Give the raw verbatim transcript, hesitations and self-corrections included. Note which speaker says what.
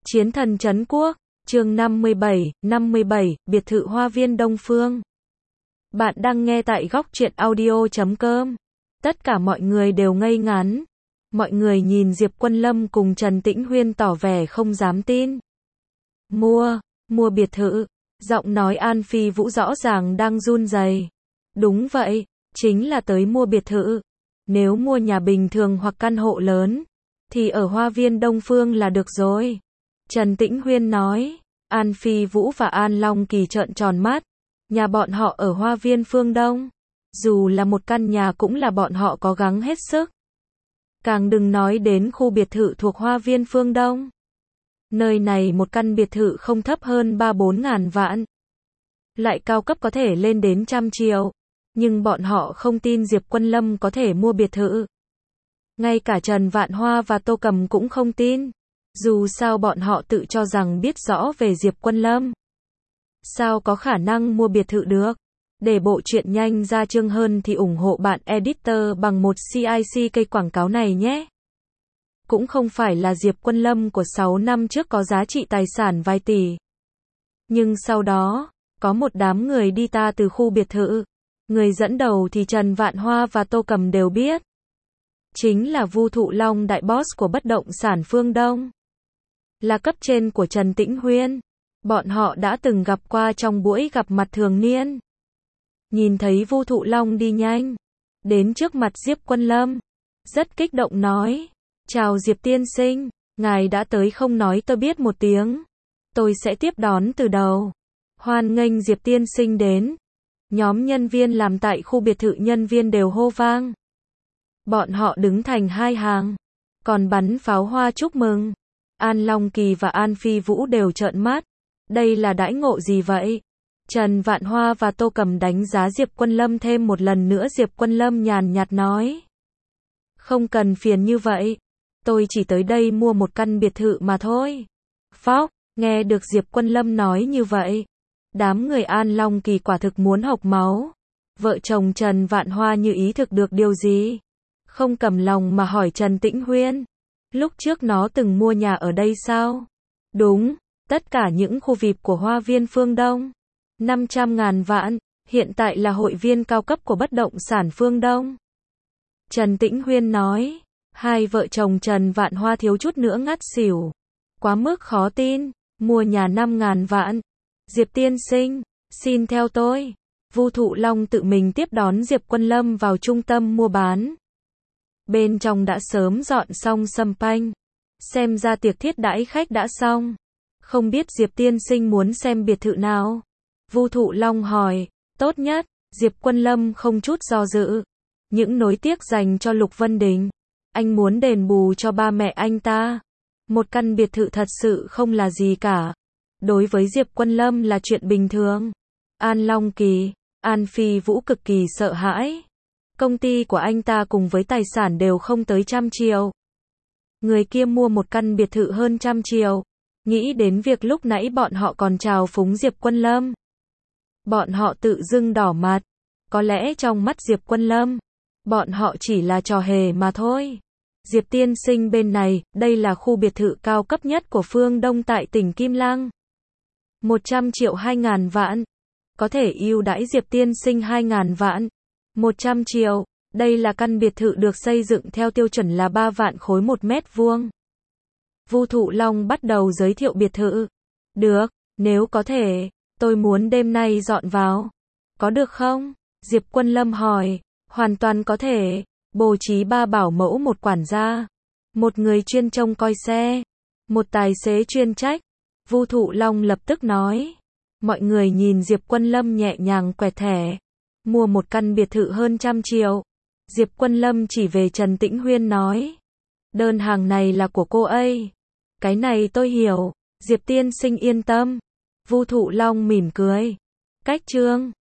Speaker 1: Chiến thần trấn quốc, chương năm mươi bảy, năm mươi bảy, biệt thự hoa viên Đông Phương. Bạn đang nghe tại góc truyện audio chấm com. Tất cả mọi người đều ngây ngán. Mọi người nhìn Diệp Quân Lâm cùng Trần Tĩnh Huyên tỏ vẻ không dám tin. Mua, mua biệt thự. Giọng nói An Phi Vũ rõ ràng đang run rẩy. Đúng vậy, chính là tới mua biệt thự. Nếu mua nhà bình thường hoặc căn hộ lớn, thì ở hoa viên Đông Phương là được rồi. Trần Tĩnh Huyên nói. An Phi Vũ và An Long Kỳ trợn tròn mắt. Nhà bọn họ ở hoa viên phương Đông. Dù là một căn nhà cũng là bọn họ cố gắng hết sức. Càng đừng nói đến khu biệt thự thuộc hoa viên phương Đông. Nơi này một căn biệt thự không thấp hơn ba bốn ngàn vạn. Lại cao cấp có thể lên đến trăm triệu. Nhưng bọn họ không tin Diệp Quân Lâm có thể mua biệt thự. Ngay cả Trần Vạn Hoa và Tô Cầm cũng không tin. Dù sao bọn họ tự cho rằng biết rõ về Diệp Quân Lâm. Sao có khả năng mua biệt thự được? Để bộ truyện nhanh ra chương hơn thì ủng hộ bạn editor bằng một xê i xê cây quảng cáo này nhé. Cũng không phải là Diệp Quân Lâm của sáu năm trước có giá trị tài sản vài tỷ. Nhưng sau đó, có một đám người đi ta từ khu biệt thự. Người dẫn đầu thì Trần Vạn Hoa và Tô Cầm đều biết. Chính là Vu Thụ Long, đại boss của bất động sản phương Đông. Là cấp trên của Trần Tĩnh Huyên. Bọn họ đã từng gặp qua trong buổi gặp mặt thường niên. Nhìn thấy Vu Thụ Long đi nhanh đến trước mặt Diệp Quân Lâm, rất kích động nói: "Chào Diệp tiên sinh, ngài đã tới không nói tôi biết một tiếng, tôi sẽ tiếp đón từ đầu. Hoan nghênh Diệp tiên sinh đến." Nhóm nhân viên làm tại khu biệt thự nhân viên đều hô vang. Bọn họ đứng thành hai hàng, còn bắn pháo hoa chúc mừng. An Long Kỳ và An Phi Vũ đều trợn mắt. Đây là đãi ngộ gì vậy? Trần Vạn Hoa và Tô Cầm đánh giá Diệp Quân Lâm thêm một lần nữa. Diệp Quân Lâm nhàn nhạt nói: "Không cần phiền như vậy. Tôi chỉ tới đây mua một căn biệt thự mà thôi." Phóc, nghe được Diệp Quân Lâm nói như vậy. Đám người An Long Kỳ quả thực muốn hộc máu. Vợ chồng Trần Vạn Hoa như ý thức được điều gì. Không cầm lòng mà hỏi Trần Tĩnh Huyên: "Lúc trước nó từng mua nhà ở đây sao?" "Đúng, tất cả những khu vi ai pi của hoa viên phương Đông. năm trăm ngàn vạn, hiện tại là hội viên cao cấp của bất động sản phương Đông." Trần Tĩnh Huyên nói. Hai vợ chồng Trần Vạn Hoa thiếu chút nữa ngắt xỉu. Quá mức khó tin, mua nhà năm ngàn vạn. "Diệp tiên sinh, xin theo tôi." Vu Thụ Long tự mình tiếp đón Diệp Quân Lâm vào trung tâm mua bán. Bên trong đã sớm dọn xong sâm panh. Xem ra tiệc thiết đãi khách đã xong. "Không biết Diệp tiên sinh muốn xem biệt thự nào?" Vu Thụ Long hỏi. "Tốt nhất." Diệp Quân Lâm không chút do dự. "Những nối tiếc dành cho Lục Vân Đình. Anh muốn đền bù cho ba mẹ anh ta. Một căn biệt thự thật sự không là gì cả. Đối với Diệp Quân Lâm là chuyện bình thường." An Long Kỳ, An Phi Vũ cực kỳ sợ hãi. Công ty của anh ta cùng với tài sản đều không tới trăm triệu. Người kia mua một căn biệt thự hơn trăm triệu. Nghĩ đến việc lúc nãy bọn họ còn chào phúng Diệp Quân Lâm. Bọn họ tự dưng đỏ mặt. Có lẽ trong mắt Diệp Quân Lâm, bọn họ chỉ là trò hề mà thôi. "Diệp tiên sinh bên này, đây là khu biệt thự cao cấp nhất của phương Đông tại tỉnh Kim Lăng. một trăm triệu hai ngàn vạn. Có thể ưu đãi Diệp tiên sinh hai ngàn vạn. một trăm triệu. Đây là căn biệt thự được xây dựng theo tiêu chuẩn là ba vạn khối một mét vuông." Vu Thụ Long bắt đầu giới thiệu biệt thự. "Được, nếu có thể, tôi muốn đêm nay dọn vào. Có được không?" Diệp Quân Lâm hỏi. "Hoàn toàn có thể. Bố trí ba bảo mẫu, một quản gia, một người chuyên trông coi xe, một tài xế chuyên trách." Vu Thụ Long lập tức nói. Mọi người nhìn Diệp Quân Lâm nhẹ nhàng quẹt thẻ. Mua một căn biệt thự hơn trăm triệu. Diệp Quân Lâm chỉ về Trần Tĩnh Huyên nói. "Đơn hàng này là của cô ấy." "Cái này tôi hiểu. Diệp tiên sinh yên tâm." Vu Thụ Long mỉm cười. Cách chương